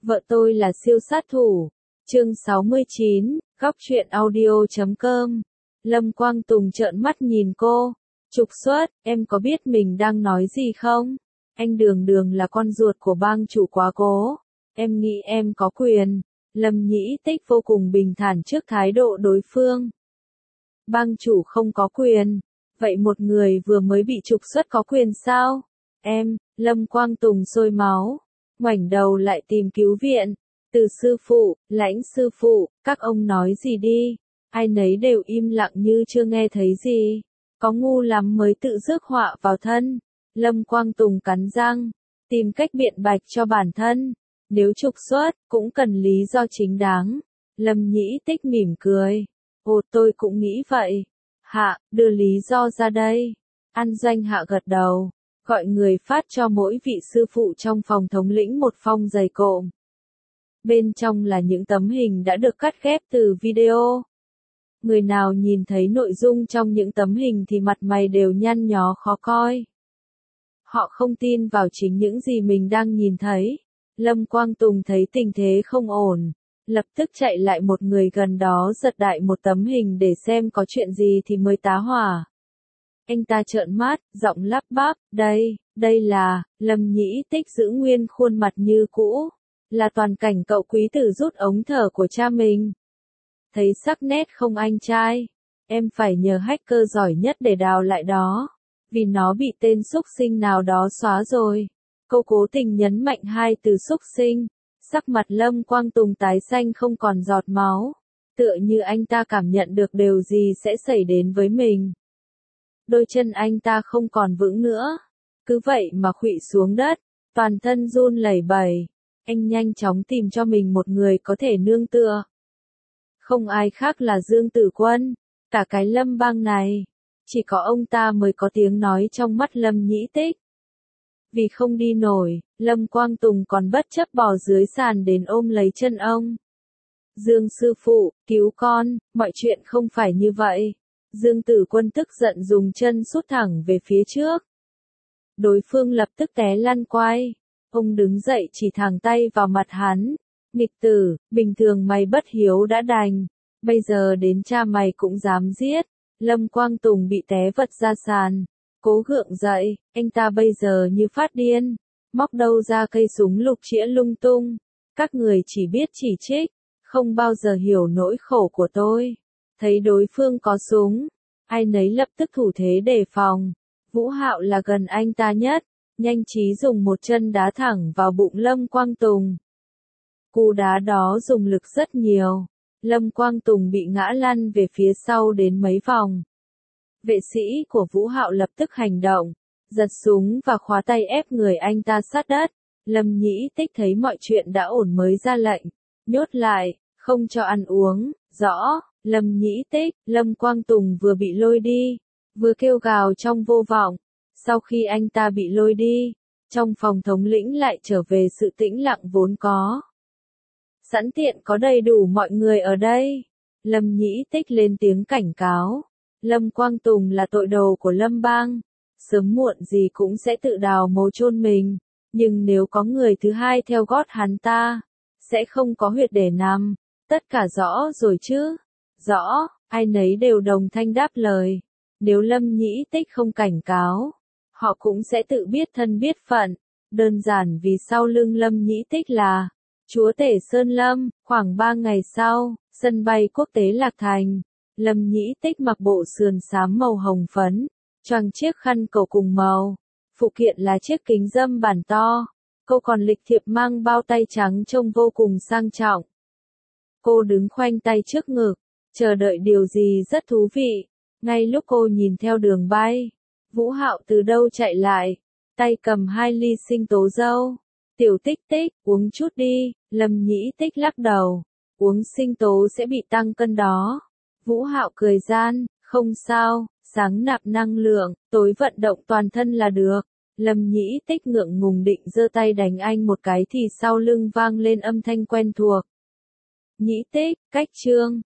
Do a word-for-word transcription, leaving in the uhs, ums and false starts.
Vợ tôi là siêu sát thủ. Chương sáu mươi chín, góc truyện audio chấm com. Lâm Quang Tùng trợn mắt nhìn cô. Trục xuất, em có biết mình đang nói gì không? Anh Đường Đường là con ruột của bang chủ quá cố. Em nghĩ em có quyền. Lâm Nhĩ Tích vô cùng bình thản trước thái độ đối phương. Bang chủ không có quyền. Vậy một người vừa mới bị trục xuất có quyền sao? Em, Lâm Quang Tùng sôi máu. Ngoảnh đầu lại tìm cứu viện. Từ sư phụ, Lãnh sư phụ, các ông nói gì đi. Ai nấy đều im lặng như chưa nghe thấy gì. Có ngu lắm mới tự rước họa vào thân. Lâm Quang Tùng cắn răng, tìm cách biện bạch cho bản thân. Nếu trục xuất, cũng cần lý do chính đáng. Lâm Nhĩ Tích mỉm cười. Ồ, tôi cũng nghĩ vậy. Hạ, đưa lý do ra đây. An Doanh Hạ gật đầu, gọi người phát cho mỗi vị sư phụ trong phòng thống lĩnh một phong dày cộm. Bên trong là những tấm hình đã được cắt ghép từ video. Người nào nhìn thấy nội dung trong những tấm hình thì mặt mày đều nhăn nhó khó coi. Họ không tin vào chính những gì mình đang nhìn thấy. Lâm Quang Tùng thấy tình thế không ổn, lập tức chạy lại một người gần đó giật đại một tấm hình để xem có chuyện gì thì mới tá hỏa. Anh ta trợn mắt, giọng lắp bắp, đây, đây là, Lâm Nhĩ Tích giữ nguyên khuôn mặt như cũ, là toàn cảnh cậu quý tử rút ống thở của cha mình. Thấy sắc nét không anh trai, em phải nhờ hacker giỏi nhất để đào lại đó, vì nó bị tên xúc sinh nào đó xóa rồi. Cô cố tình nhấn mạnh hai từ xúc sinh, sắc mặt Lâm Quang Tùng tái xanh không còn giọt máu, tựa như anh ta cảm nhận được điều gì sẽ xảy đến với mình. Đôi chân anh ta không còn vững nữa, cứ vậy mà khuỵu xuống đất, toàn thân run lẩy bẩy. Anh nhanh chóng tìm cho mình một người có thể nương tựa. Không ai khác là Dương Tử Quân, cả cái Lâm bang này, chỉ có ông ta mới có tiếng nói trong mắt Lâm Nhĩ Tích. Vì không đi nổi, Lâm Quang Tùng còn bất chấp bò dưới sàn đến ôm lấy chân ông. Dương sư phụ, cứu con, mọi chuyện không phải như vậy. Dương Tử Quân tức giận dùng chân sút thẳng về phía trước. Đối phương lập tức té lăn quay. Ông đứng dậy chỉ thẳng tay vào mặt hắn. Nghịch tử, bình thường mày bất hiếu đã đành. Bây giờ đến cha mày cũng dám giết. Lâm Quang Tùng bị té vật ra sàn. Cố gượng dậy, anh ta bây giờ như phát điên. Móc đâu ra cây súng lục chĩa lung tung. Các người chỉ biết chỉ trích, không bao giờ hiểu nỗi khổ của tôi. Thấy đối phương có súng, ai nấy lập tức thủ thế đề phòng. Vũ Hạo là gần anh ta nhất, nhanh trí dùng một chân đá thẳng vào bụng Lâm Quang Tùng. Cú đá đó dùng lực rất nhiều, Lâm Quang Tùng bị ngã lăn về phía sau đến mấy vòng. Vệ sĩ của Vũ Hạo lập tức hành động, giật súng và khóa tay ép người anh ta sát đất. Lâm Nhĩ Tích thấy mọi chuyện đã ổn mới ra lệnh, nhốt lại, không cho ăn uống. Rõ, Lâm Nhĩ Tích, Lâm Quang Tùng vừa bị lôi đi, vừa kêu gào trong vô vọng. Sau khi anh ta bị lôi đi, trong phòng thống lĩnh lại trở về sự tĩnh lặng vốn có. Sẵn tiện có đầy đủ mọi người ở đây. Lâm Nhĩ Tích lên tiếng cảnh cáo. Lâm Quang Tùng là tội đồ của Lâm bang, sớm muộn gì cũng sẽ tự đào mố chôn mình, nhưng nếu có người thứ hai theo gót hắn ta, sẽ không có huyệt để nằm. Tất cả rõ rồi chứ? Rõ, ai nấy đều đồng thanh đáp lời. Nếu Lâm Nhĩ Tích không cảnh cáo, họ cũng sẽ tự biết thân biết phận. Đơn giản vì sau lưng Lâm Nhĩ Tích là chúa tể Sơn Lâm. Khoảng ba ngày sau, sân bay quốc tế Lạc Thành, Lâm Nhĩ Tích mặc bộ sườn xám màu hồng phấn, choàng chiếc khăn cổ cùng màu. Phụ kiện là chiếc kính râm bản to. Cô còn lịch thiệp mang bao tay trắng trông vô cùng sang trọng. Cô đứng khoanh tay trước ngực, chờ đợi điều gì rất thú vị. Ngay lúc cô nhìn theo đường bay, Vũ Hạo từ đâu chạy lại, tay cầm hai ly sinh tố dâu. Tiểu Tích Tích, uống chút đi. Lâm Nhĩ Tích lắc đầu, uống sinh tố sẽ bị tăng cân đó. Vũ Hạo cười gian, không sao, sáng nạp năng lượng, tối vận động toàn thân là được. Lâm Nhĩ Tích ngượng ngùng định giơ tay đánh anh một cái thì sau lưng vang lên âm thanh quen thuộc. Nhĩ Tích, cách chương.